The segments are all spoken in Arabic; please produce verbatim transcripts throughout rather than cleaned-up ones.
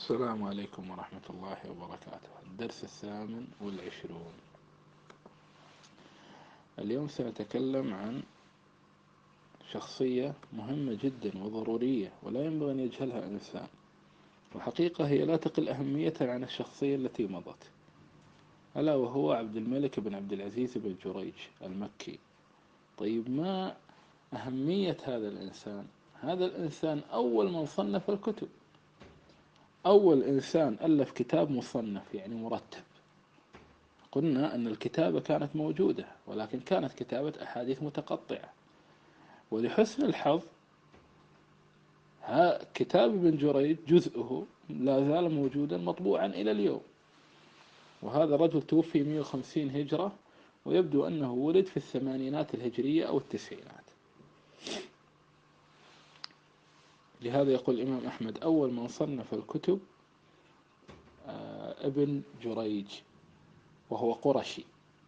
السلام عليكم ورحمة الله وبركاته. الدرس الثامن والعشرون. اليوم سأتكلم عن شخصية مهمة جدا وضرورية ولا ينبغي أن يجهلها إنسان، وحقيقة هي لا تقل أهمية عن الشخصية التي مضت، ألا وهو عبد الملك بن عبد العزيز بن جريج المكي. طيب، ما أهمية هذا الإنسان؟ هذا الإنسان أول من صنف الكتب، أول إنسان ألف كتاب مصنف يعني مرتب. قلنا أن الكتابة كانت موجودة، ولكن كانت كتابة أحاديث متقطعة. ولحسن الحظ ها كتاب ابن جريج جزءه لا زال موجودا مطبوعا إلى اليوم. وهذا الرجل توفي مئة وخمسين هجرة، ويبدو أنه ولد في الثمانينات الهجرية أو التسعينات. لهذا يقول الإمام أحمد أول من صنف الكتب ابن جريج، وهو قرشي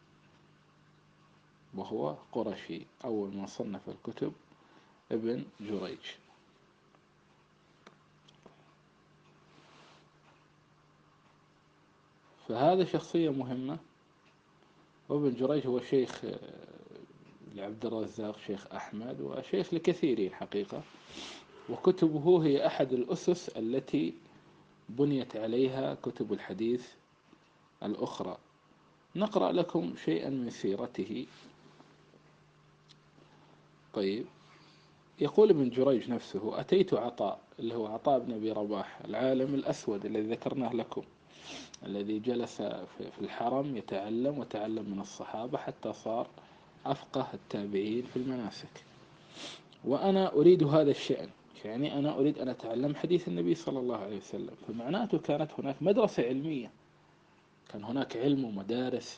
وهو قرشي أول من صنف الكتب ابن جريج. فهذا شخصية مهمة. وابن جريج هو شيخ لعبد الرزاق، شيخ أحمد، وشيخ لكثيرين حقيقة. وكتبه هي أحد الأسس التي بنيت عليها كتب الحديث الأخرى. نقرأ لكم شيئا من سيرته. طيب، يقول ابن جريج نفسه: أتيت عطاء، اللي هو عطاء بن أبي رباح العالم الأسود الذي ذكرناه لكم، الذي جلس في الحرم يتعلم وتعلم من الصحابة حتى صار أفقه التابعين في المناسك. وأنا أريد هذا الشأن، يعني أنا أريد أن أتعلم حديث النبي صلى الله عليه وسلم. فمعناته كانت هناك مدرسة علمية، كان هناك علم ومدارس،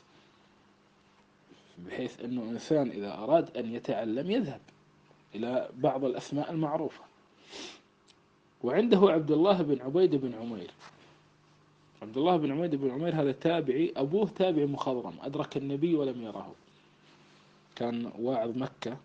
بحيث أنه إنسان إذا أراد أن يتعلم يذهب إلى بعض الأسماء المعروفة. وعنده عبد الله بن عبيد بن عمير. عبد الله بن عبيد بن عمير هذا تابعي، أبوه تابعي مخضرم، أدرك النبي ولم يره، كان واعظ مكة.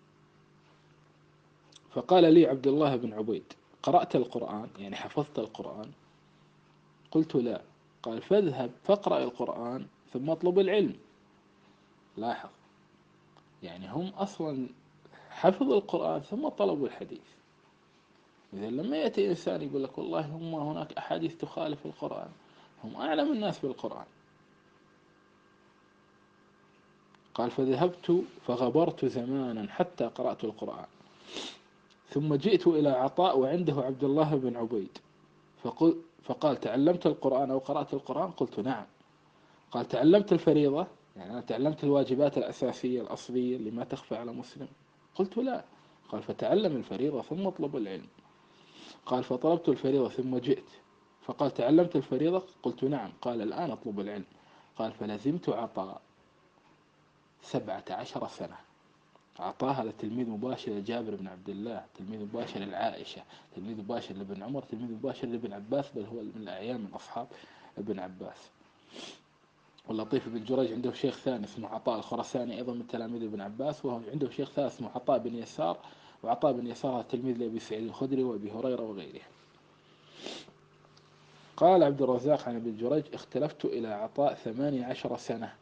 فقال لي عبد الله بن عبيد: قرأت القرآن؟ يعني حفظت القرآن؟ قلت: لا. قال: فاذهب فاقرأ القرآن ثم اطلب العلم. لاحظ، يعني هم أصلا حفظوا القرآن ثم طلبوا الحديث. إذا لما يأتي إنسان يقول لك والله هم هناك أحاديث تخالف القرآن، هم أعلم الناس بالقرآن. قال: فذهبت فغبرت زمانا حتى قرأت القرآن، ثم جئت إلى عطاء وعنده عبد الله بن عبيد، فقل فقال: تعلمت القرآن أو قرأت القرآن؟ قلت: نعم. قال: تعلمت الفريضة؟ يعني أنا تعلمت الواجبات الأساسية الأصلية اللي ما تخفى على مسلم؟ قلت: لا. قال: فتعلم الفريضة ثم اطلب العلم. قال: فطلبت الفريضة ثم جئت، فقال: تعلمت الفريضة؟ قلت: نعم. قال: الآن اطلب العلم. قال: فلزمت عطاء سبعة عشر سنة. عطاء هذا تلميذ مباشر لجابر بن عبد الله، تلميذ مباشر لعائشة، تلميذ مباشر لابن عمر، تلميذ مباشر لابن عباس، بل هو من الأعيان من أصحاب ابن عباس. واللطيف بن جريج عنده شيخ ثاني اسمه عطاء الخرساني، أيضا من تلاميذ ابن عباس، وهو عنده شيخ ثالث اسمه عطاء بن يسار، وعطاء بن يسار تلميذ لأبي سعيد الخدري وأبي هريرة وغيره. قال عبد الرزاق عن ابن جريج: اختلفت إلى عطاء ثمانية عشر سنة،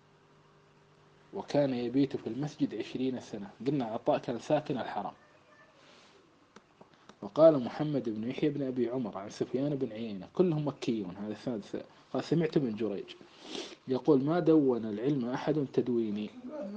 وكان يبيت في المسجد عشرين سنة. قلنا عطاء كان ساكن الحرم. وقال محمد بن يحيى بن أبي عمر عن سفيان بن عيينة، كلهم مكيون، هذا الثالث. قال: سمعت من جريج يقول: ما دون العلم أحد تدويني.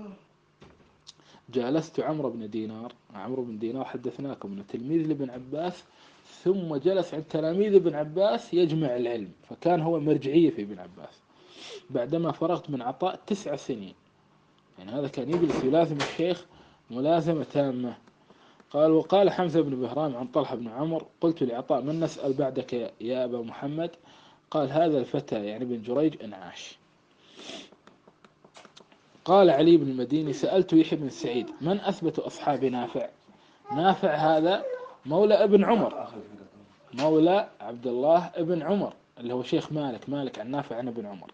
جالست عمرو بن دينار. عمرو بن دينار حدثناكم أنه تلميذ لابن عباس، ثم جلس عند تلاميذ ابن عباس يجمع العلم، فكان هو مرجعية في ابن عباس. بعدما فرغت من عطاء تسع سنين، يعني هذا كان يجلس يلازم الشيخ ملازمة تامة. قال: وقال حمزة بن بهرام عن طلحة بن عمر: قلت لعطاء: من نسأل بعدك يا أبا محمد؟ قال: هذا الفتى، يعني بن جريج، انعاش. قال علي بن المديني: سألت يحيى بن سعيد: من أثبت أصحاب نافع؟ نافع هذا مولى ابن عمر، مولى عبد الله ابن عمر، اللي هو شيخ مالك، مالك عن نافع عن ابن عمر.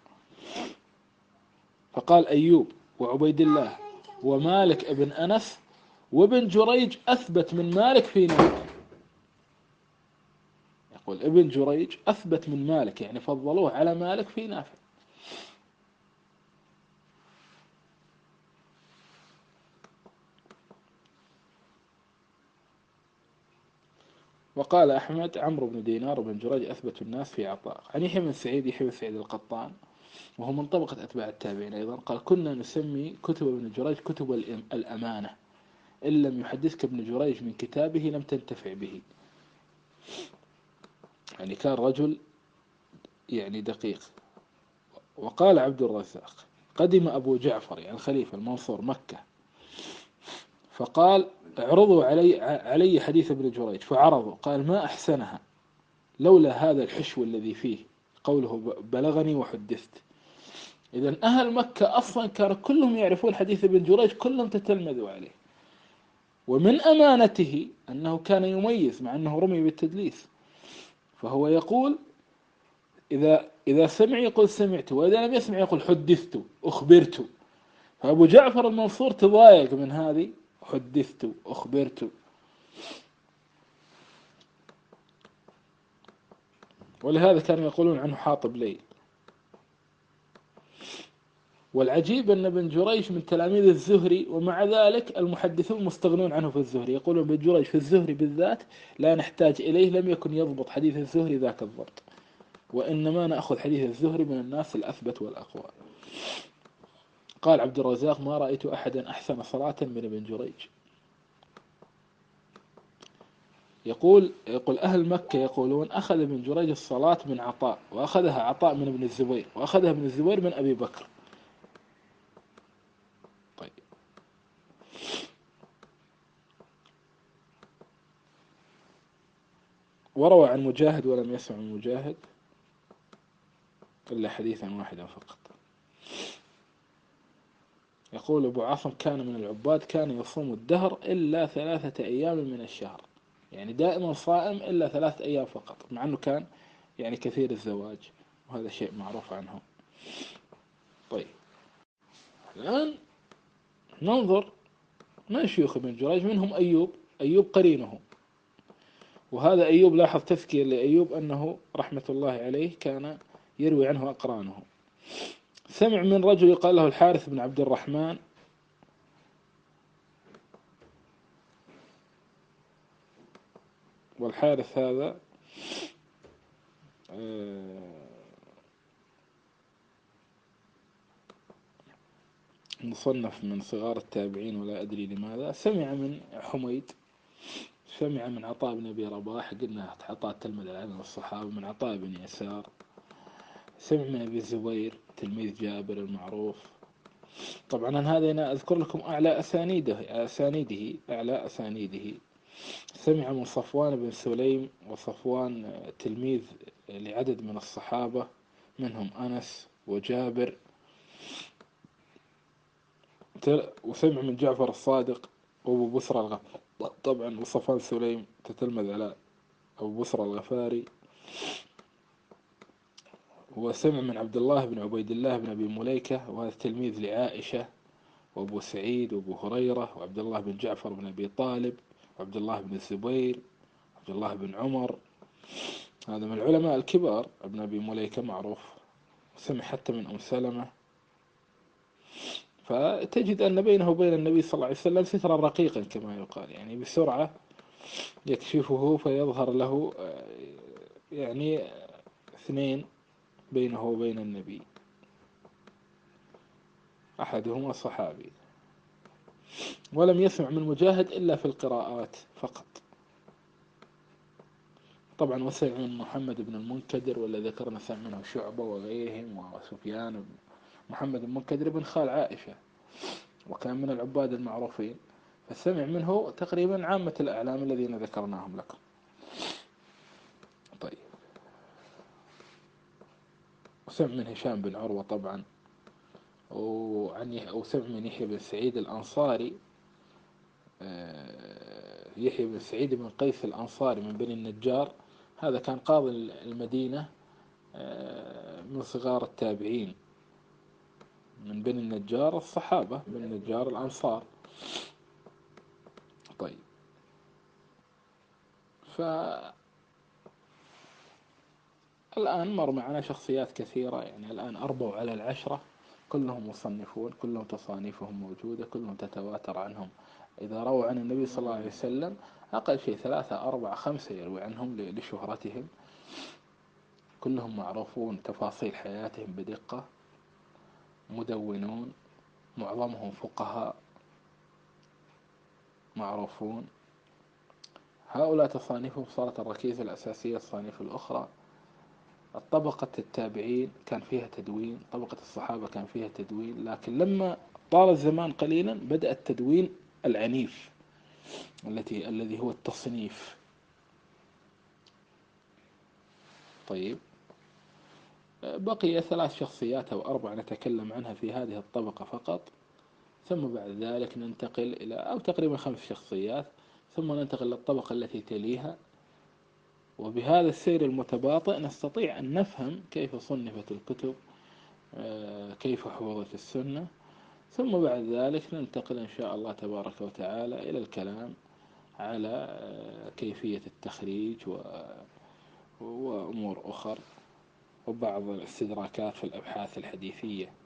فقال: أيوب وعبيد الله ومالك ابن أنس وابن جريج أثبت من مالك في نافع. يقول ابن جريج أثبت من مالك، يعني فضلوه على مالك في نافع. وقال أحمد عمرو بن دينار وابن جريج أثبت الناس في عطاء. عن يحيى بن سعيد، يحيى بن سعيد القطان وهو من طبقة أتباع التابعين أيضا، قال كنا نسمي كتب ابن جريج كتب الأمانة، إن لم يحدثك ابن جريج من كتابه لم تنتفع به. يعني كان رجل يعني دقيق. وقال عبد الرزاق قدم أبو جعفر يعني الخليفة المنصور مكة، فقال اعرضوا علي علي حديث ابن جريج، فعرضوا قال ما أحسنها لولا هذا الحشو الذي فيه، قوله بلغني وحدثت. إذا أهل مكة أصلا كانوا كلهم يعرفون حديث ابن جريج، كلهم تتلمذوا عليه. ومن أمانته أنه كان يميز مع أنه رمي بالتدليس، فهو يقول إذا إذا سمع يقول سمعت، وإذا لم يسمع يقول حدثت أخبرت. فأبو جعفر المنصور تضايق من هذه حدثت أخبرت. ولهذا كانوا يقولون عنه حاطب ليل. والعجيب أن ابن جريج من تلاميذ الزهري، ومع ذلك المحدثون مستغنون عنه في الزهري، يقولون ابن جريج في الزهري بالذات لا نحتاج إليه، لم يكن يضبط حديث الزهري ذاك الضبط، وإنما نأخذ حديث الزهري من الناس الأثبت والأقوى. قال عبد الرزاق ما رأيت أحدا أحسن صلاة من ابن جريج. يقول يقول أهل مكة يقولون أخذ ابن جريج الصلاة من عطاء، وأخذها عطاء من ابن الزبير، وأخذها ابن الزبير من أبي بكر. طيب وروى عن مجاهد ولم يسمع من مجاهد إلا حديثا واحدا فقط. يقول أبو عاصم كان من العباد كان يصوم الدهر إلا ثلاثة أيام من الشهر، يعني دائما صائم إلا ثلاثة أيام فقط، مع أنه كان يعني كثير الزواج، وهذا شيء معروف عنه. طيب الآن ننظر من شيوخ ابن جريج، منهم أيوب، أيوب قرينه، وهذا أيوب لاحظ تذكير لأيوب أنه رحمة الله عليه كان يروي عنه أقرانه. سمع من رجل يقال له الحارث بن عبد الرحمن، والحارث هذا مصنف من صغار التابعين ولا أدري لماذا. سمع من حميد، سمع من عطاء بن أبي رباح، قلنا عطاء تلمذ العلم والصحابة، من عطاء بن يسار. سمع من أبي الزبير تلميذ جابر المعروف. طبعا هذا أنا أذكر لكم أعلى أسانيده أسانيده أعلى أسانيده. سمع من صفوان بن سليم، وصفوان تلميذ لعدد من الصحابة منهم أنس وجابر. وسمع من جعفر الصادق وأبو بسرى الغفاري، طبعا وصفوان سليم تتلمذ على أبو بسرى الغفاري. وسمع من عبد الله بن عبيد الله بن أبي مليكة، وهذا تلميذ لعائشة وأبو سعيد وأبو هريرة وعبد الله بن جعفر بن أبي طالب وعبد الله بن الزبير وعبد الله بن عمر، هذا من العلماء الكبار. ابن أبي مليكة معروف. سمع حتى من أم سلمة. فتجد أن بينه وبين النبي صلى الله عليه وسلم سترا رقيقا كما يقال، يعني بسرعة يكشفه فيظهر له يعني اثنين بينه وبين النبي، أحدهما صحابي. ولم يسمع من مجاهد إلا في القراءات فقط. طبعا وسمع من محمد بن المنكدر، ولا ذكرنا سمع منه شعبة وغيرهم وسفيان بن محمد بن المنكدر بن خال عائشة، وكان من العباد المعروفين، فسمع منه تقريبا عامة الأعلام الذين ذكرناهم لكم. طيب وسمع من هشام بن عروة طبعا، وعن أو سمع من يحيى بن سعيد الأنصاري. يحيى بن سعيد بن قيس الأنصاري من بني النجار، هذا كان قاضي المدينة من صغار التابعين، من بني النجار الصحابة، بني النجار الأنصار. طيب ف الآن مر معنا شخصيات كثيرة، يعني الآن أربوا على العشرة، كلهم مصنفون، كلهم تصانيفهم موجودة، كلهم تتواتر عنهم إذا رووا عن النبي صلى الله عليه وسلم أقل شيء ثلاثة أربعة خمسة يروي عنهم لشهرتهم، كلهم معروفون تفاصيل حياتهم بدقة، مدونون، معظمهم فقهاء معروفون. هؤلاء تصانيفهم صارت الركيزة الأساسية التصانيف الأخرى. الطبقة التابعين كان فيها تدوين، طبقة الصحابة كان فيها تدوين، لكن لما طال الزمان قليلا بدأ التدوين العنيف التي الذي هو التصنيف. طيب، بقي ثلاث شخصيات أو أربع نتكلم عنها في هذه الطبقة فقط، ثم بعد ذلك ننتقل إلى أو تقريبا خمس شخصيات، ثم ننتقل للطبقة التي تليها. وبهذا السير المتباطئ نستطيع أن نفهم كيف صنفت الكتب، كيف حفظت السنة، ثم بعد ذلك ننتقل إن شاء الله تبارك وتعالى إلى الكلام على كيفية التخريج وأمور أخرى وبعض الاستدراكات في الأبحاث الحديثية.